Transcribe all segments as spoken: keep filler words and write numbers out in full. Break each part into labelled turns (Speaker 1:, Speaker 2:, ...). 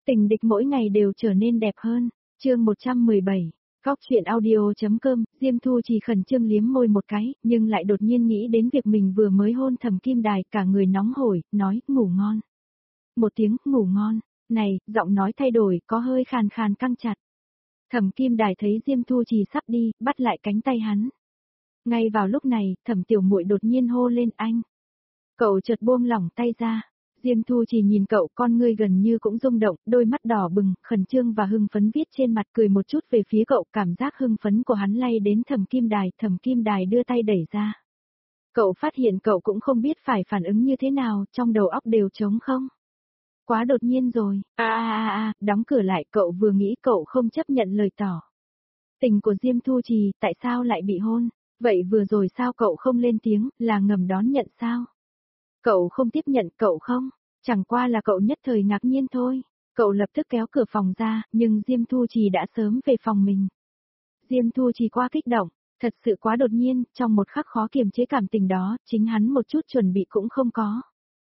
Speaker 1: Tình địch mỗi ngày đều trở nên đẹp hơn. Chương một trăm mười bảy. Góc chuyện audio.com, Diêm Thu Trì khẩn trương liếm môi một cái, nhưng lại đột nhiên nghĩ đến việc mình vừa mới hôn Thẩm Kim Đài, cả người nóng hổi, nói, ngủ ngon. Một tiếng, ngủ ngon, này, giọng nói thay đổi, có hơi khàn khàn căng chặt. Thẩm Kim Đài thấy Diêm Thu Trì sắp đi, bắt lại cánh tay hắn. Ngay vào lúc này, Thẩm Tiểu Muội đột nhiên hô lên anh. Cậu chợt buông lỏng tay ra. Diêm Thu Trì nhìn cậu, con ngươi gần như cũng rung động, đôi mắt đỏ bừng, khẩn trương và hưng phấn viết trên mặt, cười một chút về phía cậu, cảm giác hưng phấn của hắn lay đến Thẩm Kim Đài, Thẩm Kim Đài đưa tay đẩy ra. Cậu phát hiện cậu cũng không biết phải phản ứng như thế nào, trong đầu óc đều trống không. Quá đột nhiên rồi, a a a a, đóng cửa lại, cậu vừa nghĩ cậu không chấp nhận lời tỏ tình của Diêm Thu Trì, tại sao lại bị hôn, vậy vừa rồi sao cậu không lên tiếng, là ngầm đón nhận sao? Cậu không tiếp nhận, cậu không, chẳng qua là cậu nhất thời ngạc nhiên thôi. Cậu lập tức kéo cửa phòng ra, nhưng Diêm Thu Trì đã sớm về phòng mình. Diêm Thu Trì quá kích động, thật sự quá đột nhiên, trong một khắc khó kiềm chế cảm tình đó, chính hắn một chút chuẩn bị cũng không có.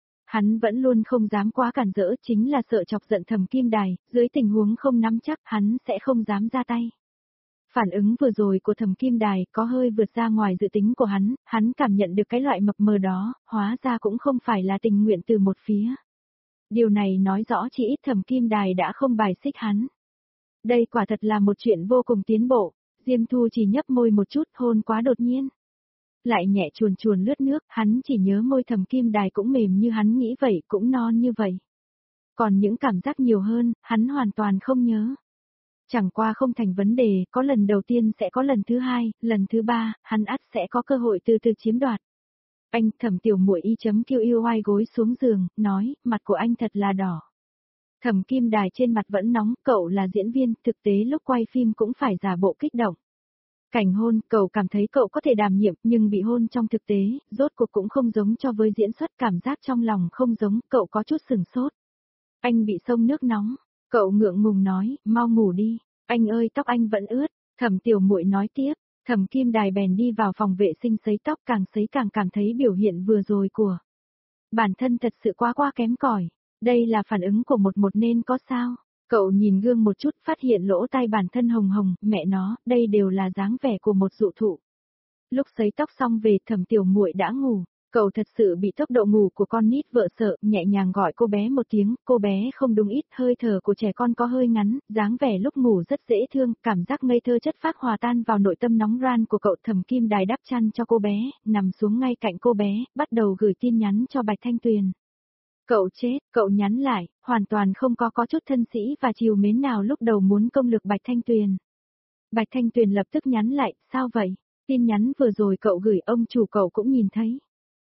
Speaker 1: Hắn vẫn luôn không dám quá cản rỡ, chính là sợ chọc giận Thẩm Kim Đài, dưới tình huống không nắm chắc hắn sẽ không dám ra tay. Phản ứng vừa rồi của Thẩm Kim Đài có hơi vượt ra ngoài dự tính của hắn, hắn cảm nhận được cái loại mập mờ đó, hóa ra cũng không phải là tình nguyện từ một phía. Điều này nói rõ chỉ ít Thẩm Kim Đài đã không bài xích hắn. Đây quả thật là một chuyện vô cùng tiến bộ, Diêm Thu chỉ nhấp môi một chút, hôn quá đột nhiên. Lại nhẹ chuồn chuồn lướt nước, hắn chỉ nhớ môi Thẩm Kim Đài cũng mềm như hắn nghĩ vậy, cũng non như vậy. Còn những cảm giác nhiều hơn, hắn hoàn toàn không nhớ. Chẳng qua không thành vấn đề, có lần đầu tiên sẽ có lần thứ hai, lần thứ ba, hắn ắt sẽ có cơ hội từ từ chiếm đoạt. Anh, Thẩm Tiểu Muội y chấm kêu yêu oai gối xuống giường, nói, mặt của anh thật là đỏ. Thẩm Kim Đài trên mặt vẫn nóng, cậu là diễn viên, thực tế lúc quay phim cũng phải giả bộ kích động. Cảnh hôn, cậu cảm thấy cậu có thể đảm nhiệm, nhưng bị hôn trong thực tế, rốt cuộc cũng không giống cho với diễn xuất, cảm giác trong lòng không giống, cậu có chút sừng sốt. Anh bị xông nước nóng, cậu ngượng ngùng nói, mau ngủ đi. Anh ơi, tóc anh vẫn ướt, Thẩm Tiểu Muội nói tiếp. Thẩm Kim Đài bèn đi vào phòng vệ sinh sấy tóc, càng sấy càng cảm thấy biểu hiện vừa rồi của bản thân thật sự quá quá kém cỏi. Đây là phản ứng của một một nên có sao? Cậu nhìn gương một chút, phát hiện lỗ tai bản thân hồng hồng, mẹ nó, đây đều là dáng vẻ của một dụ thụ. Lúc sấy tóc xong về, Thẩm Tiểu Muội đã ngủ. Cậu thật sự bị tốc độ ngủ của con nít vợ sợ, nhẹ nhàng gọi cô bé một tiếng, cô bé không đúng ít, hơi thở của trẻ con có hơi ngắn, dáng vẻ lúc ngủ rất dễ thương, cảm giác ngây thơ chất phác hòa tan vào nội tâm nóng ran của cậu. Thẩm Kim Đài đắp chăn cho cô bé, nằm xuống ngay cạnh cô bé, bắt đầu gửi tin nhắn cho Bạch Thanh Tuyền. Cậu chết, cậu nhắn lại, hoàn toàn không có có chút thân sĩ và chiều mến nào lúc đầu muốn công lược Bạch Thanh Tuyền. Bạch Thanh Tuyền lập tức nhắn lại, sao vậy? Tin nhắn vừa rồi cậu gửi ông chủ cậu cũng nhìn thấy.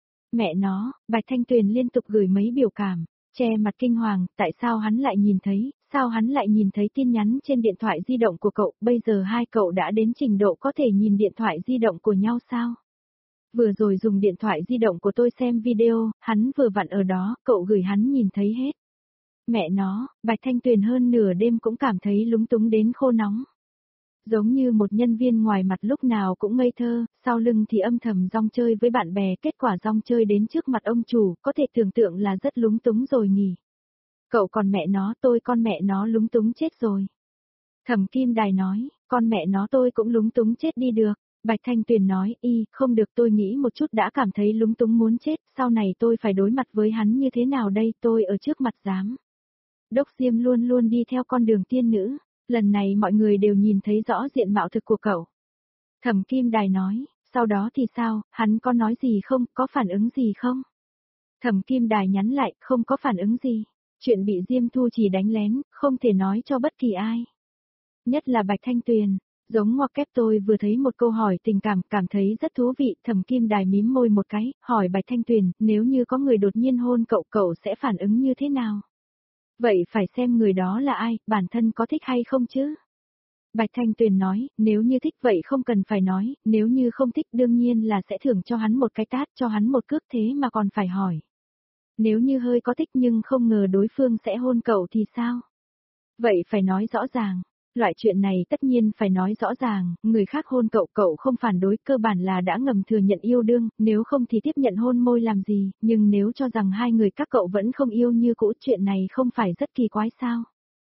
Speaker 1: Mẹ nó, Bạch Thanh Tuyền liên tục gửi mấy biểu cảm, che mặt kinh hoàng, tại sao hắn lại nhìn thấy, sao hắn lại nhìn thấy tin nhắn trên điện thoại di động của cậu, bây giờ hai cậu đã đến trình độ có thể nhìn điện thoại di động của nhau sao? Vừa rồi dùng điện thoại di động của tôi xem video, hắn vừa vặn ở đó, cậu gửi hắn nhìn thấy hết. Mẹ nó, Bạch Thanh Tuyền hơn nửa đêm cũng cảm thấy lúng túng đến khô nóng. Giống như một nhân viên ngoài mặt lúc nào cũng ngây thơ, sau lưng thì âm thầm rong chơi với bạn bè, kết quả rong chơi đến trước mặt ông chủ, có thể tưởng tượng là rất lúng túng rồi nhỉ. Cậu còn mẹ nó, tôi con mẹ nó lúng túng chết rồi. Thẩm Kim Đài nói, con mẹ nó tôi cũng lúng túng chết đi được. Bạch Thanh Tuyền nói, y, không được, tôi nghĩ một chút đã cảm thấy lúng túng muốn chết, sau này tôi phải đối mặt với hắn như thế nào đây, tôi ở trước mặt dám. Đốc Diêm luôn luôn đi theo con đường tiên nữ. Lần này mọi người đều nhìn thấy rõ diện mạo thực của cậu. Thẩm Kim Đài nói, sau đó thì sao, hắn có nói gì không, có phản ứng gì không? Thẩm Kim Đài nhắn lại, không có phản ứng gì. Chuyện bị Diêm Thu Trì đánh lén, không thể nói cho bất kỳ ai. Nhất là Bạch Thanh Tuyền, giống ngoặc kép tôi vừa thấy một câu hỏi tình cảm, cảm thấy rất thú vị. Thẩm Kim Đài mím môi một cái, hỏi Bạch Thanh Tuyền, nếu như có người đột nhiên hôn cậu, cậu sẽ phản ứng như thế nào? Vậy phải xem người đó là ai, bản thân có thích hay không chứ? Bạch Thanh Tuyền nói, nếu như thích vậy không cần phải nói, nếu như không thích đương nhiên là sẽ thưởng cho hắn một cái tát, cho hắn một cước, thế mà còn phải hỏi. Nếu như hơi có thích nhưng không ngờ đối phương sẽ hôn cậu thì sao? Vậy phải nói rõ ràng. Loại chuyện này tất nhiên phải nói rõ ràng, người khác hôn cậu cậu không phản đối, cơ bản là đã ngầm thừa nhận yêu đương, nếu không thì tiếp nhận hôn môi làm gì, nhưng nếu cho rằng hai người các cậu vẫn không yêu như cũ, chuyện này không phải rất kỳ quái sao?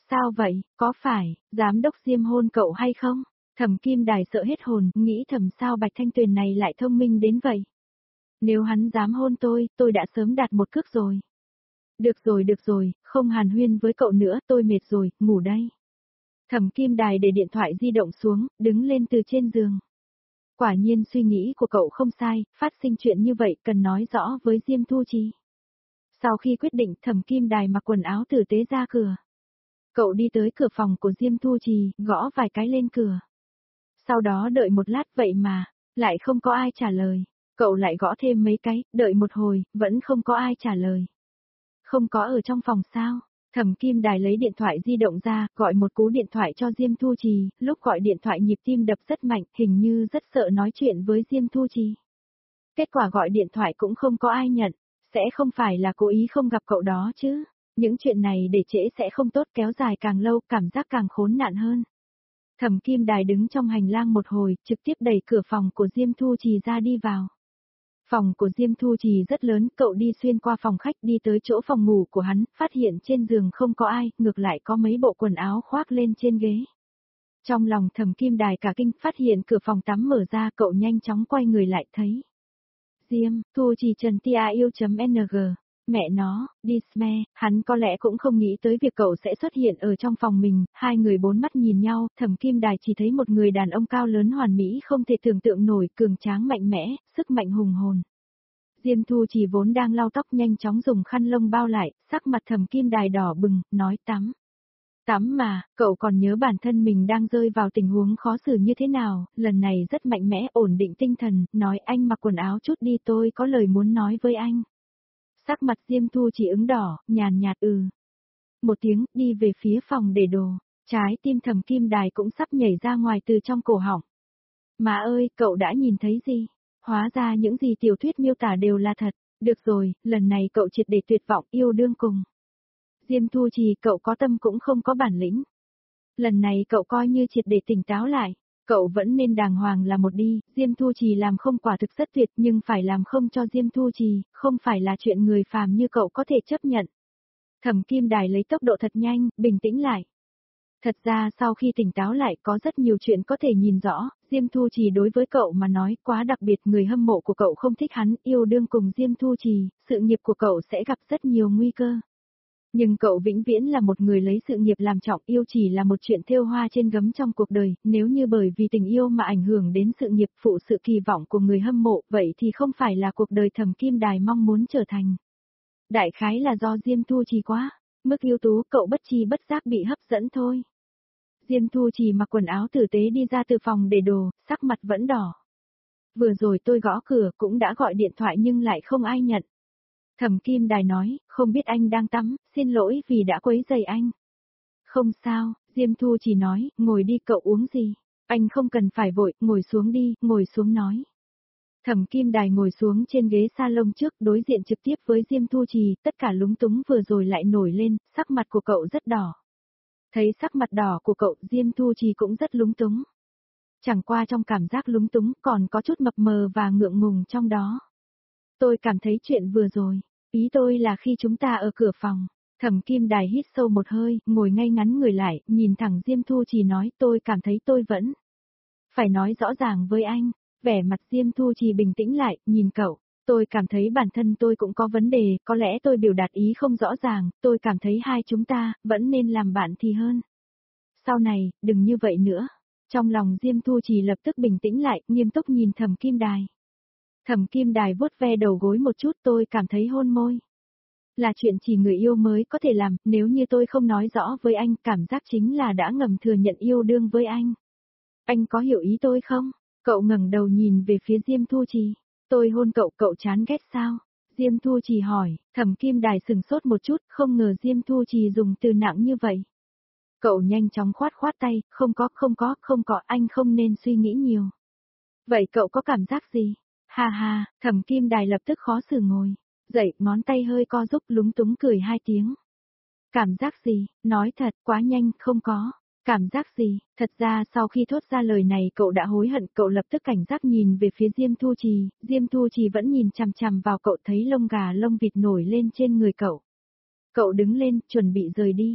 Speaker 1: Sao vậy, có phải, giám đốc Diêm hôn cậu hay không? Thẩm Kim Đài sợ hết hồn, nghĩ thầm sao Bạch Thanh Tuyền này lại thông minh đến vậy. Nếu hắn dám hôn tôi, tôi đã sớm đạt một cước rồi. Được rồi được rồi, không hàn huyên với cậu nữa, tôi mệt rồi, ngủ đây. Thẩm Kim Đài để điện thoại di động xuống, đứng lên từ trên giường. Quả nhiên suy nghĩ của cậu không sai, phát sinh chuyện như vậy cần nói rõ với Diêm Thu Trì. Sau khi quyết định, Thẩm Kim Đài mặc quần áo tử tế ra cửa. Cậu đi tới cửa phòng của Diêm Thu Trì, gõ vài cái lên cửa. Sau đó đợi một lát vậy mà, lại không có ai trả lời. Cậu lại gõ thêm mấy cái, đợi một hồi, vẫn không có ai trả lời. Không có ở trong phòng sao? Thẩm Kim Đài lấy điện thoại di động ra, gọi một cú điện thoại cho Diêm Thu Trì, lúc gọi điện thoại nhịp tim đập rất mạnh, hình như rất sợ nói chuyện với Diêm Thu Trì. Kết quả gọi điện thoại cũng không có ai nhận, sẽ không phải là cố ý không gặp cậu đó chứ. Những chuyện này để trễ sẽ không tốt, kéo dài càng lâu, cảm giác càng khốn nạn hơn. Thẩm Kim Đài đứng trong hành lang một hồi, trực tiếp đẩy cửa phòng của Diêm Thu Trì ra đi vào. Phòng của Diêm Thu Trì rất lớn, cậu đi xuyên qua phòng khách đi tới chỗ phòng ngủ của hắn, phát hiện trên giường không có ai, ngược lại có mấy bộ quần áo khoác lên trên ghế. Trong lòng Thẩm Kim Đài cả kinh, phát hiện cửa phòng tắm mở ra, cậu nhanh chóng quay người lại thấy. Diêm, Thu Trì Trần Tia yêu.ng, mẹ nó, đi sme, hắn có lẽ cũng không nghĩ tới việc cậu sẽ xuất hiện ở trong phòng mình, hai người bốn mắt nhìn nhau, Thẩm Kim Đài chỉ thấy một người đàn ông cao lớn hoàn mỹ không thể tưởng tượng nổi, cường tráng mạnh mẽ, sức mạnh hùng hồn. Diêm Thu Trì vốn đang lau tóc nhanh chóng dùng khăn lông bao lại, sắc mặt Thẩm Kim Đài đỏ bừng, nói tắm. Tắm mà, cậu còn nhớ bản thân mình đang rơi vào tình huống khó xử như thế nào, lần này rất mạnh mẽ, ổn định tinh thần, nói anh mặc quần áo chút đi, tôi có lời muốn nói với anh. Sắc mặt Diêm Thu Trì ứng đỏ, nhàn nhạt ừ. Một tiếng, đi về phía phòng để đồ, trái tim Thẩm Kim Đài cũng sắp nhảy ra ngoài từ trong cổ họng. Má ơi, cậu đã nhìn thấy gì? Hóa ra những gì tiểu thuyết miêu tả đều là thật, được rồi, lần này cậu triệt để tuyệt vọng, yêu đương cùng. Diêm Thu Trì, cậu có tâm cũng không có bản lĩnh. Lần này cậu coi như triệt để tỉnh táo lại, cậu vẫn nên đàng hoàng là một đi, Diêm Thu Trì làm không quả thực rất tuyệt nhưng phải làm không cho Diêm Thu Trì, không phải là chuyện người phàm như cậu có thể chấp nhận. Thẩm Kim Đài lấy tốc độ thật nhanh, bình tĩnh lại. Thật ra sau khi tỉnh táo lại có rất nhiều chuyện có thể nhìn rõ, Diêm Thu Trì đối với cậu mà nói quá đặc biệt, người hâm mộ của cậu không thích hắn, yêu đương cùng Diêm Thu Trì, sự nghiệp của cậu sẽ gặp rất nhiều nguy cơ. Nhưng cậu vĩnh viễn là một người lấy sự nghiệp làm trọng, yêu chỉ là một chuyện thêu hoa trên gấm trong cuộc đời, nếu như bởi vì tình yêu mà ảnh hưởng đến sự nghiệp phụ sự kỳ vọng của người hâm mộ, vậy thì không phải là cuộc đời Thẩm Kim Đài mong muốn trở thành. Đại khái là do Diêm Thu Trì quá, mức ưu tú cậu bất chi bất giác bị hấp dẫn thôi. Diêm Thu Trì mặc quần áo tử tế đi ra từ phòng để đồ, sắc mặt vẫn đỏ. Vừa rồi tôi gõ cửa cũng đã gọi điện thoại nhưng lại không ai nhận. Thẩm Kim Đài nói, không biết anh đang tắm, xin lỗi vì đã quấy rầy anh. Không sao, Diêm Thu Trì nói, ngồi đi, cậu uống gì? Anh không cần phải vội, ngồi xuống đi, ngồi xuống nói. Thẩm Kim Đài ngồi xuống trên ghế salon trước, đối diện trực tiếp với Diêm Thu Trì, tất cả lúng túng vừa rồi lại nổi lên, sắc mặt của cậu rất đỏ. Thấy sắc mặt đỏ của cậu, Diêm Thu Trì cũng rất lúng túng. Chẳng qua trong cảm giác lúng túng còn có chút mập mờ và ngượng ngùng trong đó. Tôi cảm thấy chuyện vừa rồi, ý tôi là khi chúng ta ở cửa phòng, Thẩm Kim Đài hít sâu một hơi, ngồi ngay ngắn người lại, nhìn thẳng Diêm Thu Trì nói, tôi cảm thấy tôi vẫn phải nói rõ ràng với anh. Vẻ mặt Diêm Thu Trì bình tĩnh lại, nhìn cậu, tôi cảm thấy bản thân tôi cũng có vấn đề, có lẽ tôi biểu đạt ý không rõ ràng, tôi cảm thấy hai chúng ta, vẫn nên làm bạn thì hơn. Sau này, đừng như vậy nữa. Trong lòng Diêm Thu Trì lập tức bình tĩnh lại, nghiêm túc nhìn Thẩm Kim Đài. Thẩm Kim Đài vuốt ve đầu gối một chút, tôi cảm thấy hôn môi. Là chuyện chỉ người yêu mới có thể làm, nếu như tôi không nói rõ với anh, cảm giác chính là đã ngầm thừa nhận yêu đương với anh. Anh có hiểu ý tôi không? Cậu ngẩng đầu nhìn về phía Diêm Thu Trì. Tôi hôn cậu, cậu chán ghét sao? Diêm Thu Trì hỏi, Thẩm Kim Đài sừng sốt một chút, không ngờ Diêm Thu Trì dùng từ nặng như vậy. Cậu nhanh chóng khoát khoát tay, không có, không có, không có, anh không nên suy nghĩ nhiều. Vậy cậu có cảm giác gì? Ha ha, Thẩm Kim Đài lập tức khó xử ngồi. Dậy, ngón tay hơi co rúm, lúng túng cười hai tiếng. Cảm giác gì? Nói thật, quá nhanh, không có. Cảm giác gì? Thật ra sau khi thốt ra lời này cậu đã hối hận, cậu lập tức cảnh giác nhìn về phía Diêm Thu Trì, Diêm Thu Trì vẫn nhìn chằm chằm vào cậu, thấy lông gà lông vịt nổi lên trên người cậu. Cậu đứng lên, chuẩn bị rời đi.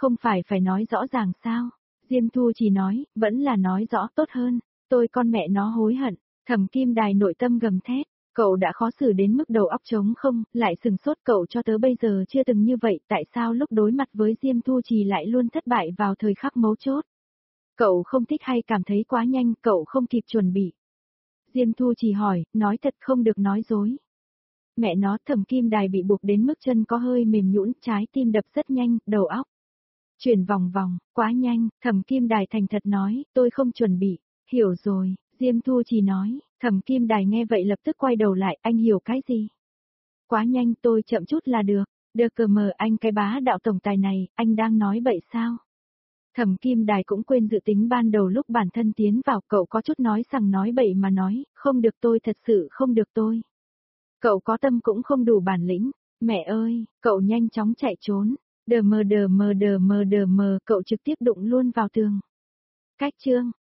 Speaker 1: Không phải phải nói rõ ràng sao? Diêm Thu chỉ nói, vẫn là nói rõ tốt hơn. Tôi con mẹ nó hối hận. Thẩm Kim Đài nội tâm gầm thét. Cậu đã khó xử đến mức đầu óc trống không, lại sừng sốt cậu cho tới bây giờ chưa từng như vậy, tại sao lúc đối mặt với Diêm Thu Trì lại luôn thất bại vào thời khắc mấu chốt? Cậu không thích hay cảm thấy quá nhanh, cậu không kịp chuẩn bị. Diêm Thu Trì hỏi, nói thật không được nói dối. Mẹ nó Thẩm Kim Đài bị buộc đến mức chân có hơi mềm nhũn, trái tim đập rất nhanh, đầu óc chuyển vòng vòng, quá nhanh, Thẩm Kim Đài thành thật nói, tôi không chuẩn bị, hiểu rồi, Diêm Thu Trì nói, Thẩm Kim Đài nghe vậy lập tức quay đầu lại, anh hiểu cái gì? Quá nhanh tôi chậm chút là được, được cờ mờ anh cái bá đạo tổng tài này, anh đang nói bậy sao? Thẩm Kim Đài cũng quên dự tính ban đầu lúc bản thân tiến vào, cậu có chút nói rằng nói bậy mà nói, không được tôi thật sự không được tôi. Cậu có tâm cũng không đủ bản lĩnh, mẹ ơi, cậu nhanh chóng chạy trốn, đờ mờ đờ mờ đờ mờ đờ mờ, cậu trực tiếp đụng luôn vào tường. Cách chương,